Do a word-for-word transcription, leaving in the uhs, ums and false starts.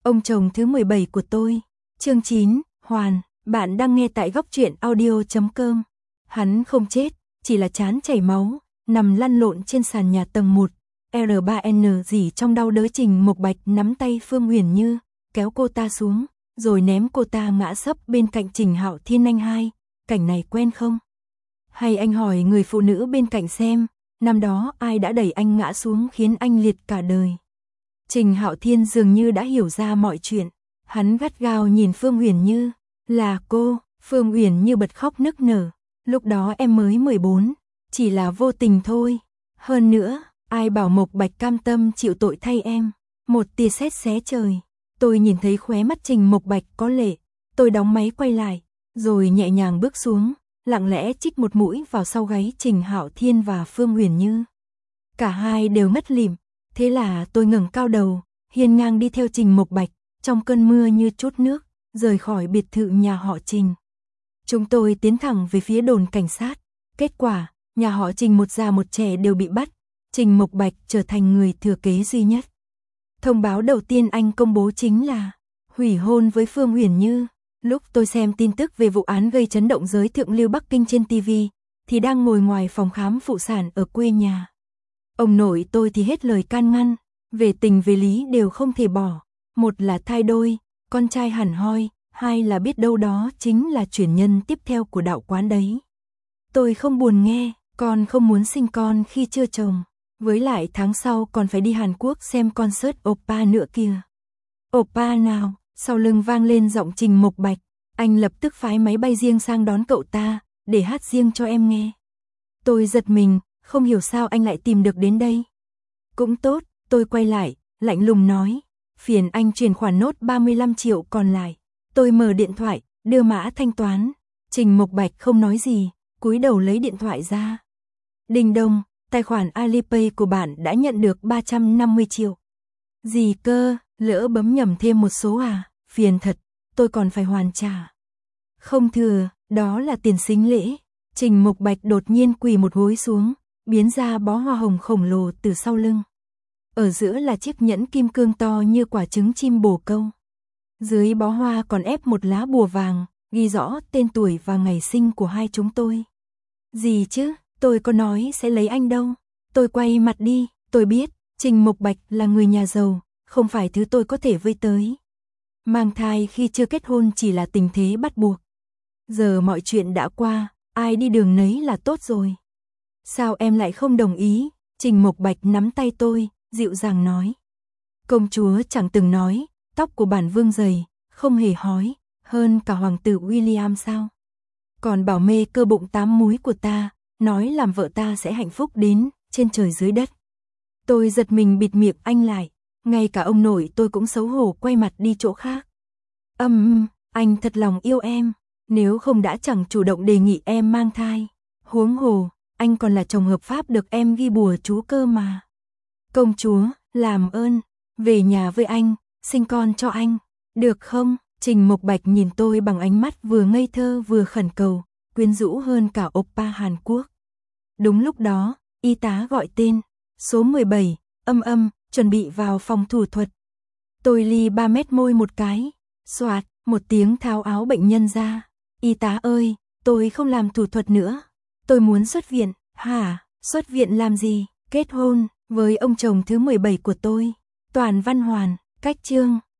Ông chồng thứ mười bảy của tôi. Chương chín, Hoàn, bạn đang nghe tại góc truyện audio chấm com. Hắn không chết, chỉ là trán chảy máu, nằm lăn lộn trên sàn nhà tầng một. R ba N gì trong đau đớn. Trình Mộc Bạch nắm tay Phương Huyền Như, kéo cô ta xuống, rồi ném cô ta ngã sấp bên cạnh Trình Hạo Thiên. Anh hai, cảnh này quen không? Hay anh hỏi người phụ nữ bên cạnh xem, năm đó ai đã đẩy anh ngã xuống khiến anh liệt cả đời. Trình Hạo Thiên dường như đã hiểu ra mọi chuyện, hắn gắt gao nhìn Phương Huyền Như, là cô. Phương Huyền Như bật khóc nức nở, lúc đó em mới mười bốn, chỉ là vô tình thôi. Hơn nữa, ai bảo Mộc Bạch cam tâm chịu tội thay em. Một tia sét xé trời, tôi nhìn thấy khóe mắt Trình Mộc Bạch có lệ, tôi đóng máy quay lại, rồi nhẹ nhàng bước xuống, lặng lẽ chích một mũi vào sau gáy Trình Hạo Thiên và Phương Huyền Như. Cả hai đều ngất lịm, thế là tôi ngẩng cao đầu, hiên ngang đi theo Trình Mộc Bạch, trong cơn mưa như trút nước, rời khỏi biệt thự nhà họ Trình. Chúng tôi tiến thẳng về phía đồn cảnh sát, kết quả, nhà họ Trình một già một trẻ đều bị bắt, Trình Mộc Bạch trở thành người thừa kế duy nhất. Thông báo đầu tiên anh công bố chính là hủy hôn với Phương Huyền Như. Lúc tôi xem tin tức về vụ án gây chấn động giới thượng lưu Bắc Kinh trên ti vi, thì đang ngồi ngoài phòng khám phụ sản ở quê nhà. Ông nội tôi thì hết lời can ngăn, về tình về lý đều không thể bỏ. Một là thai đôi, con trai hẳn hoi, hai là biết đâu đó chính là truyền nhân tiếp theo của đạo quán đấy. Tôi không buồn nghe, con không muốn sinh con khi chưa chồng. Với lại tháng sau còn phải đi Hàn Quốc xem concert oppa nữa kìa. Oppa nào? Sau lưng vang lên giọng Trình Mộc Bạch, anh lập tức phái máy bay riêng sang đón cậu ta, để hát riêng cho em nghe. Tôi giật mình, không hiểu sao anh lại tìm được đến đây. Cũng tốt, tôi quay lại, lạnh lùng nói, phiền anh chuyển khoản nốt ba mươi lăm triệu còn lại. Tôi mở điện thoại, đưa mã thanh toán. Trình Mộc Bạch không nói gì, cúi đầu lấy điện thoại ra. Đinh đông, tài khoản Alipay của bạn đã nhận được ba trăm năm mươi triệu. Gì cơ, lỡ bấm nhầm thêm một số à, phiền thật, tôi còn phải hoàn trả. Không thừa, đó là tiền sính lễ. Trình Mộc Bạch đột nhiên quỳ một gối xuống, biến ra bó hoa hồng khổng lồ từ sau lưng. Ở giữa là chiếc nhẫn kim cương to như quả trứng chim bồ câu. Dưới bó hoa còn ép một lá bùa vàng, ghi rõ tên tuổi và ngày sinh của hai chúng tôi. Gì chứ, tôi có nói sẽ lấy anh đâu. Tôi quay mặt đi, tôi biết, Trình Mộc Bạch là người nhà giàu, không phải thứ tôi có thể vây tới. Mang thai khi chưa kết hôn chỉ là tình thế bắt buộc. Giờ mọi chuyện đã qua, ai đi đường nấy là tốt rồi. Sao em lại không đồng ý? Trình Mộc Bạch nắm tay tôi, dịu dàng nói. Công chúa chẳng từng nói, tóc của bản vương dày, không hề hói, hơn cả hoàng tử William sao? Còn bảo mê cơ bụng tám múi của ta, nói làm vợ ta sẽ hạnh phúc đến trên trời dưới đất. Tôi giật mình bịt miệng anh lại, ngay cả ông nội tôi cũng xấu hổ quay mặt đi chỗ khác. Âm, um, anh thật lòng yêu em, nếu không đã chẳng chủ động đề nghị em mang thai. Huống hồ, anh còn là chồng hợp pháp được em ghi bùa chú cơ mà. Công chúa, làm ơn, về nhà với anh, sinh con cho anh, được không? Trình Mộc Bạch nhìn tôi bằng ánh mắt vừa ngây thơ vừa khẩn cầu, quyến rũ hơn cả oppa Hàn Quốc. Đúng lúc đó, y tá gọi tên, số mười bảy, âm âm, chuẩn bị vào phòng thủ thuật. Tôi ly ba mét môi một cái, xoạt, một tiếng tháo áo bệnh nhân ra. Y tá ơi, tôi không làm thủ thuật nữa. Tôi muốn xuất viện. Hả, xuất viện làm gì? Kết hôn với ông chồng thứ mười bảy của tôi. Toàn Văn Hoàn, cách chương.